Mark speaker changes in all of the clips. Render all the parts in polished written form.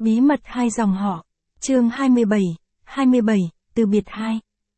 Speaker 1: Bí mật hai dòng họ. Chương 27, từ biệt 2.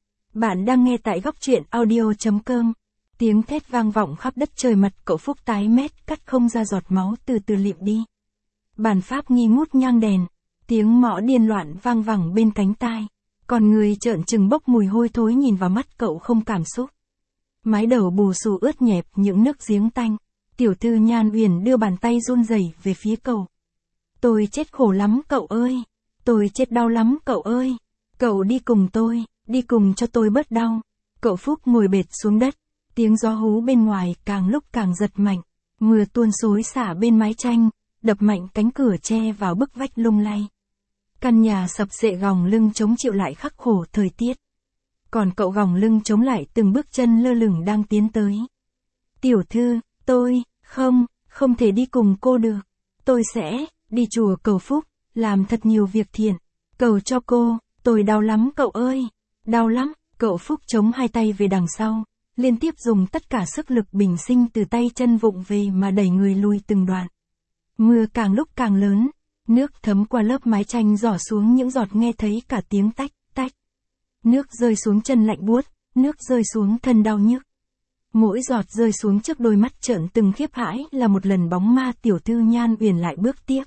Speaker 1: Bạn đang nghe tại góc truyện audio.com. Tiếng thét vang vọng khắp đất trời, mặt cậu Phúc tái mét, cắt không ra giọt máu từ từ lịm đi. Bàn pháp nghi ngút nhang đèn, tiếng mõ điên loạn vang vẳng bên cánh tai. Còn người trợn trừng bốc mùi hôi thối nhìn vào mắt cậu không cảm xúc. Mái đầu bù xù ướt nhẹp những nước giếng tanh. Tiểu thư Nhan Uyển đưa bàn tay run rẩy về phía cậu. Tôi chết khổ lắm cậu ơi. Tôi chết đau lắm cậu ơi. Cậu đi cùng tôi, đi cùng cho tôi bớt đau. Cậu Phúc ngồi bệt xuống đất. Tiếng gió hú bên ngoài càng lúc càng giật mạnh. Mưa tuôn xối xả bên mái tranh, đập mạnh cánh cửa tre vào bức vách lung lay. Căn nhà sập xệ gòng lưng chống chịu lại khắc khổ thời tiết. Còn cậu gòng lưng chống lại từng bước chân lơ lửng đang tiến tới. Tiểu thư, tôi, không thể đi cùng cô được. Tôi sẽ đi chùa cầu phúc, làm thật nhiều việc thiện, cầu cho cô. Tôi đau lắm cậu ơi, đau lắm. Cậu Phúc chống hai tay về đằng sau, liên tiếp dùng tất cả sức lực bình sinh từ tay chân vụng về mà đẩy người lùi từng đoạn. Mưa càng lúc càng lớn, nước thấm qua lớp mái tranh rỏ xuống những giọt nghe thấy cả tiếng tách, tách. Nước rơi xuống chân lạnh buốt, nước rơi xuống thân đau nhức. Mỗi giọt rơi xuống trước đôi mắt trợn từng khiếp hãi là một lần bóng ma tiểu thư Nhan Uyển lại bước tiếp.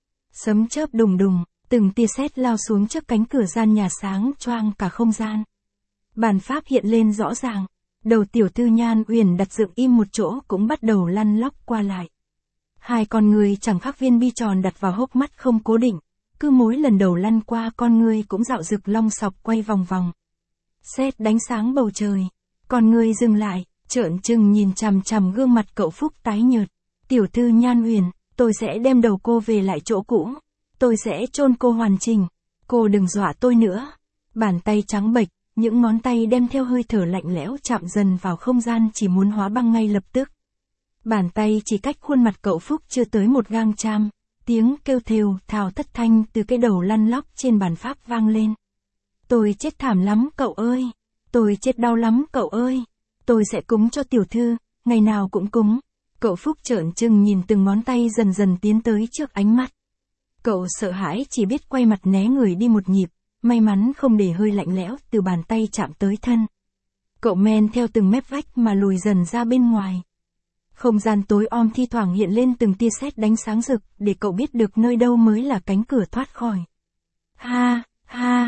Speaker 1: Sấm chớp đùng đùng, từng tia sét lao xuống trước cánh cửa gian nhà sáng choang cả không gian. Bàn pháp hiện lên rõ ràng, đầu tiểu thư Nhan Uyển đặt dựng im một chỗ cũng bắt đầu lăn lóc qua lại. Hai con người chẳng khác viên bi tròn đặt vào hốc mắt không cố định, cứ mỗi lần đầu lăn qua con người cũng dạo rực long sọc quay vòng vòng. Sét đánh sáng bầu trời, con người dừng lại, trợn trừng nhìn chằm chằm gương mặt cậu Phúc tái nhợt. Tiểu thư Nhan Uyển, tôi sẽ đem đầu cô về lại chỗ cũ. Tôi sẽ chôn cô hoàn chỉnh. Cô đừng dọa tôi nữa. Bàn tay trắng bệch, những ngón tay đem theo hơi thở lạnh lẽo chạm dần vào không gian chỉ muốn hóa băng ngay lập tức. Bàn tay chỉ cách khuôn mặt cậu Phúc chưa tới một gang cham. Tiếng kêu thều thào thất thanh từ cái đầu lăn lóc trên bàn pháp vang lên. Tôi chết thảm lắm cậu ơi. Tôi chết đau lắm cậu ơi. Tôi sẽ cúng cho tiểu thư, ngày nào cũng cúng. Cậu Phúc trợn trừng nhìn từng ngón tay dần dần tiến tới trước ánh mắt. Cậu sợ hãi chỉ biết quay mặt né người đi một nhịp, may mắn không để hơi lạnh lẽo từ bàn tay chạm tới thân. Cậu men theo từng mép vách mà lùi dần ra bên ngoài. Không gian tối om thi thoảng hiện lên từng tia sét đánh sáng rực để cậu biết được nơi đâu mới là cánh cửa thoát khỏi. Ha, ha,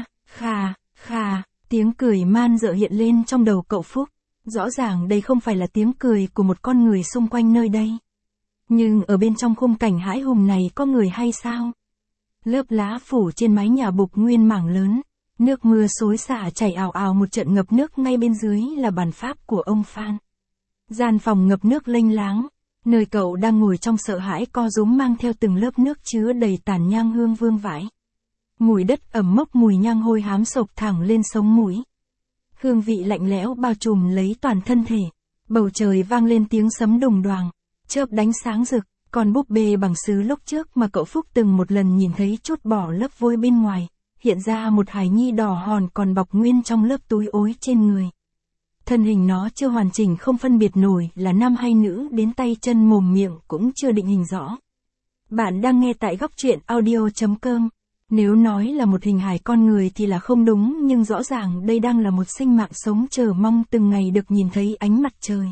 Speaker 1: khà, tiếng cười man dợ hiện lên trong đầu cậu Phúc. Rõ ràng đây không phải là tiếng cười của một con người xung quanh nơi đây. Nhưng ở bên trong khung cảnh hãi hùng này có người hay sao? Lớp lá phủ trên mái nhà bục nguyên mảng lớn. Nước mưa xối xả chảy ào ào một trận ngập nước, ngay bên dưới là bàn pháp của ông Phan. Gian phòng ngập nước lênh láng. Nơi cậu đang ngồi trong sợ hãi co rúm mang theo từng lớp nước chứa đầy tàn nhang hương vương vãi. Mùi đất ẩm mốc, mùi nhang hôi hám sộc thẳng lên sống mũi. Hương vị lạnh lẽo bao trùm lấy toàn thân thể. Bầu trời vang lên tiếng sấm đùng đoàng, chớp đánh sáng rực. Còn búp bê bằng sứ lúc trước mà cậu Phúc từng một lần nhìn thấy trút bỏ lớp vôi bên ngoài, hiện ra một hài nhi đỏ hòn còn bọc nguyên trong lớp túi ối trên người. Thân hình nó chưa hoàn chỉnh, không phân biệt nổi là nam hay nữ, đến tay chân mồm miệng cũng chưa định hình rõ. Bạn đang nghe tại góc truyện audio.com. Nếu nói là một hình hài con người thì là không đúng, nhưng rõ ràng đây đang là một sinh mạng sống chờ mong từng ngày được nhìn thấy ánh mặt trời.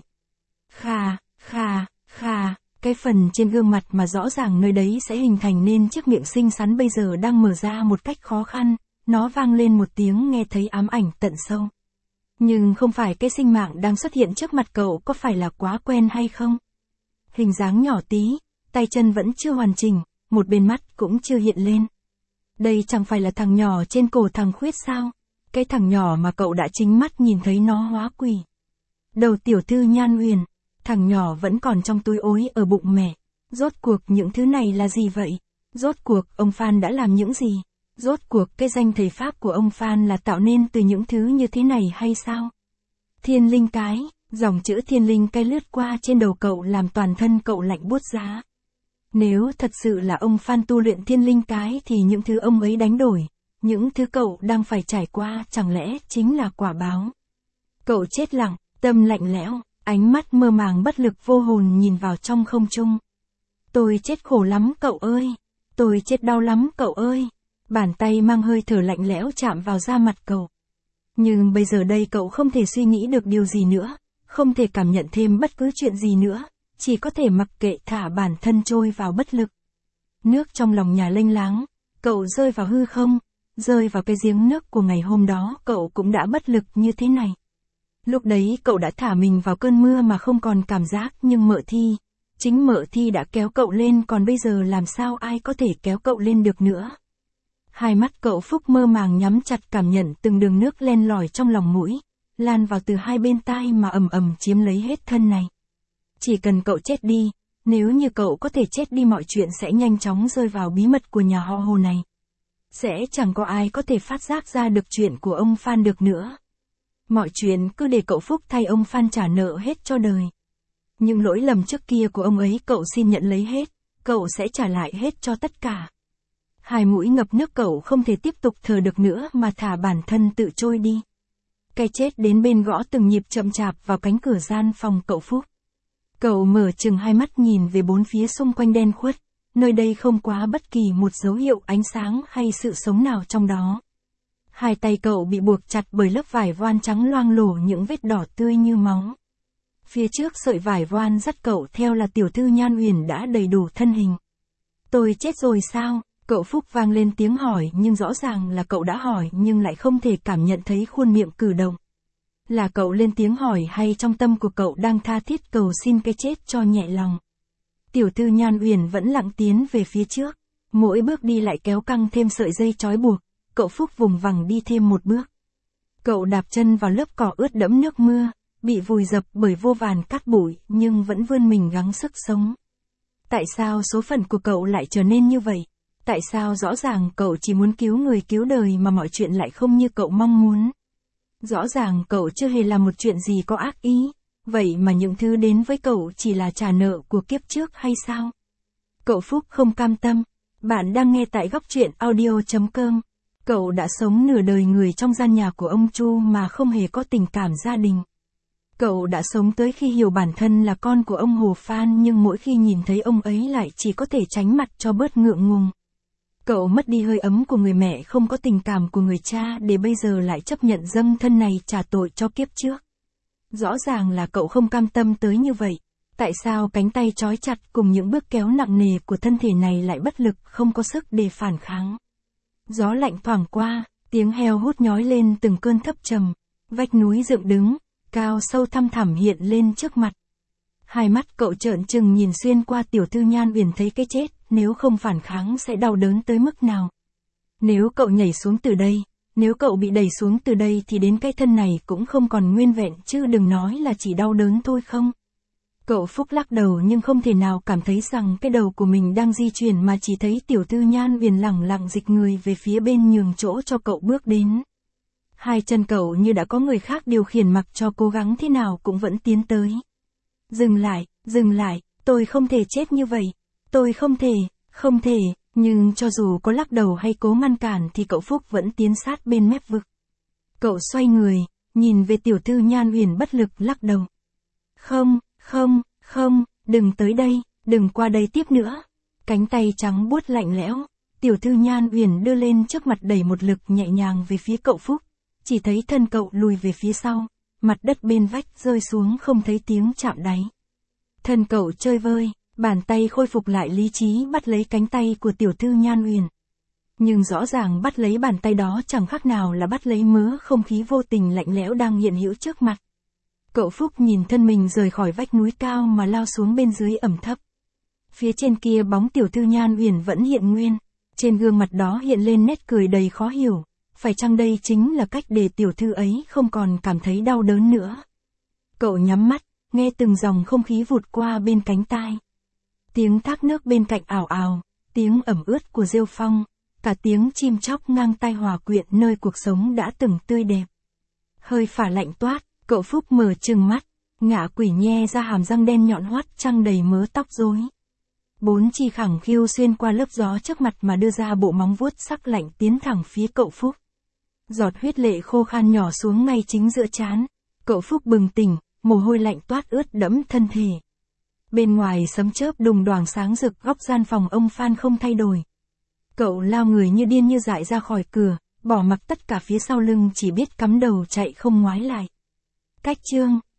Speaker 1: Khà, cái phần trên gương mặt mà rõ ràng nơi đấy sẽ hình thành nên chiếc miệng xinh xắn bây giờ đang mở ra một cách khó khăn, nó vang lên một tiếng nghe thấy ám ảnh tận sâu. Nhưng không phải cái sinh mạng đang xuất hiện trước mặt cậu có phải là quá quen hay không? Hình dáng nhỏ tí, tay chân vẫn chưa hoàn chỉnh, một bên mắt cũng chưa hiện lên. Đây chẳng phải là thằng nhỏ trên cổ thằng Khuyết sao? Cái thằng nhỏ mà cậu đã chính mắt nhìn thấy nó hóa quỷ. Đầu tiểu thư Nhan Uyển, thằng nhỏ vẫn còn trong túi ối ở bụng mẹ. Rốt cuộc những thứ này là gì vậy? Rốt cuộc ông Phan đã làm những gì? Rốt cuộc cái danh thầy Pháp của ông Phan là tạo nên từ những thứ như thế này hay sao? Thiên linh cái, dòng chữ thiên linh cái lướt qua trên đầu cậu làm toàn thân cậu lạnh buốt giá. Nếu thật sự là ông Phan tu luyện thiên linh cái thì những thứ ông ấy đánh đổi, những thứ cậu đang phải trải qua chẳng lẽ chính là quả báo? Cậu chết lặng, tâm lạnh lẽo, ánh mắt mơ màng bất lực vô hồn nhìn vào trong không trung. Tôi chết khổ lắm cậu ơi. Tôi chết đau lắm cậu ơi. Bàn tay mang hơi thở lạnh lẽo chạm vào da mặt cậu. Nhưng bây giờ đây cậu không thể suy nghĩ được điều gì nữa, không thể cảm nhận thêm bất cứ chuyện gì nữa, chỉ có thể mặc kệ thả bản thân trôi vào bất lực. Nước trong lòng nhà lênh láng, cậu rơi vào hư không, rơi vào cái giếng nước của ngày hôm đó cậu cũng đã bất lực như thế này. Lúc đấy cậu đã thả mình vào cơn mưa mà không còn cảm giác, nhưng chính Mợ Thi đã kéo cậu lên, còn bây giờ làm sao ai có thể kéo cậu lên được nữa. Hai mắt cậu Phúc mơ màng nhắm chặt, cảm nhận từng đường nước len lỏi trong lòng mũi, lan vào từ hai bên tai mà ầm ầm chiếm lấy hết thân này. Chỉ cần cậu chết đi, nếu như cậu có thể chết đi mọi chuyện sẽ nhanh chóng rơi vào bí mật của nhà họ Hồ này. Sẽ chẳng có ai có thể phát giác ra được chuyện của ông Phan được nữa. Mọi chuyện cứ để cậu Phúc thay ông Phan trả nợ hết cho đời. Những lỗi lầm trước kia của ông ấy cậu xin nhận lấy hết, cậu sẽ trả lại hết cho tất cả. Hai mũi ngập nước cậu không thể tiếp tục thở được nữa mà thả bản thân tự trôi đi. Cái chết đến bên gõ từng nhịp chậm chạp vào cánh cửa gian phòng cậu Phúc. Cậu mở chừng hai mắt nhìn về bốn phía xung quanh đen khuất, nơi đây không quá bất kỳ một dấu hiệu ánh sáng hay sự sống nào trong đó. Hai tay cậu bị buộc chặt bởi lớp vải voan trắng loang lổ những vết đỏ tươi như máu. Phía trước sợi vải voan dắt cậu theo là tiểu thư Nhan Uyển đã đầy đủ thân hình. Tôi chết rồi sao? Cậu Phúc vang lên tiếng hỏi, nhưng rõ ràng là cậu đã hỏi nhưng lại không thể cảm nhận thấy khuôn miệng cử động. Là cậu lên tiếng hỏi hay trong tâm của cậu đang tha thiết cầu xin cái chết cho nhẹ lòng? Tiểu thư Nhan Uyển vẫn lặng tiến về phía trước, mỗi bước đi lại kéo căng thêm sợi dây trói buộc, cậu Phúc vùng vằng đi thêm một bước. Cậu đạp chân vào lớp cỏ ướt đẫm nước mưa, bị vùi dập bởi vô vàn cát bụi nhưng vẫn vươn mình gắng sức sống. Tại sao số phận của cậu lại trở nên như vậy? Tại sao rõ ràng cậu chỉ muốn cứu người cứu đời mà mọi chuyện lại không như cậu mong muốn? Rõ ràng cậu chưa hề làm một chuyện gì có ác ý, vậy mà những thứ đến với cậu chỉ là trả nợ của kiếp trước hay sao? Cậu Phúc không cam tâm. Bạn đang nghe tại góc truyện audio.com. Cậu đã sống nửa đời người trong gian nhà của ông Chu mà không hề có tình cảm gia đình. Cậu đã sống tới khi hiểu bản thân là con của ông Hồ Phan, nhưng mỗi khi nhìn thấy ông ấy lại chỉ có thể tránh mặt cho bớt ngượng ngùng. Cậu mất đi hơi ấm của người mẹ, không có tình cảm của người cha, để bây giờ lại chấp nhận dâng thân này trả tội cho kiếp trước. Rõ ràng là cậu không cam tâm tới như vậy. Tại sao cánh tay trói chặt cùng những bước kéo nặng nề của thân thể này lại bất lực, không có sức để phản kháng? Gió lạnh thoảng qua, tiếng heo hút nhói lên từng cơn thấp trầm, vách núi dựng đứng, cao sâu thăm thẳm hiện lên trước mặt. Hai mắt cậu trợn trừng nhìn xuyên qua tiểu thư Nhan Uyển, thấy cái chết, nếu không phản kháng sẽ đau đớn tới mức nào. Nếu cậu nhảy xuống từ đây, nếu cậu bị đẩy xuống từ đây thì đến cái thân này cũng không còn nguyên vẹn, chứ đừng nói là chỉ đau đớn thôi không. Cậu Phúc lắc đầu nhưng không thể nào cảm thấy rằng cái đầu của mình đang di chuyển, mà chỉ thấy tiểu thư Nhan Uyển lẳng lặng dịch người về phía bên, nhường chỗ cho cậu bước đến. Hai chân cậu như đã có người khác điều khiển, mặc cho cố gắng thế nào cũng vẫn tiến tới. Dừng lại, tôi không thể chết như vậy. Tôi không thể, nhưng cho dù có lắc đầu hay cố ngăn cản thì cậu Phúc vẫn tiến sát bên mép vực. Cậu xoay người, nhìn về tiểu thư Nhan Uyển bất lực lắc đầu. Không, đừng tới đây, đừng qua đây tiếp nữa. Cánh tay trắng buốt lạnh lẽo, tiểu thư Nhan Uyển đưa lên trước mặt, đẩy một lực nhẹ nhàng về phía cậu Phúc. Chỉ thấy thân cậu lùi về phía sau, mặt đất bên vách rơi xuống không thấy tiếng chạm đáy. Thân cậu chơi vơi, bàn tay khôi phục lại lý trí bắt lấy cánh tay của tiểu thư Nhan Uyển. Nhưng rõ ràng bắt lấy bàn tay đó chẳng khác nào là bắt lấy mớ không khí vô tình lạnh lẽo đang hiện hữu trước mặt. Cậu Phúc nhìn thân mình rời khỏi vách núi cao mà lao xuống bên dưới ẩm thấp. Phía trên kia bóng tiểu thư Nhan Uyển vẫn hiện nguyên, trên gương mặt đó hiện lên nét cười đầy khó hiểu. Phải chăng đây chính là cách để tiểu thư ấy không còn cảm thấy đau đớn nữa? Cậu nhắm mắt, nghe từng dòng không khí vụt qua bên cánh tai. Tiếng thác nước bên cạnh ào ào, tiếng ẩm ướt của rêu phong, cả tiếng chim chóc ngang tai hòa quyện nơi cuộc sống đã từng tươi đẹp. Hơi phả lạnh toát, cậu Phúc mở trừng mắt, ngạ quỷ nhe ra hàm răng đen nhọn hoắt trăng đầy mớ tóc rối. Bốn chi khẳng khiu xuyên qua lớp gió trước mặt mà đưa ra bộ móng vuốt sắc lạnh tiến thẳng phía cậu Phúc. Giọt huyết lệ khô khan nhỏ xuống ngay chính giữa trán. Cậu Phúc bừng tỉnh, mồ hôi lạnh toát ướt đẫm thân thể. Bên ngoài sấm chớp đùng đoàng sáng rực, góc gian phòng ông Phan không thay đổi. Cậu lao người như điên như dại ra khỏi cửa, bỏ mặc tất cả phía sau lưng chỉ biết cắm đầu chạy không ngoái lại. Cách chương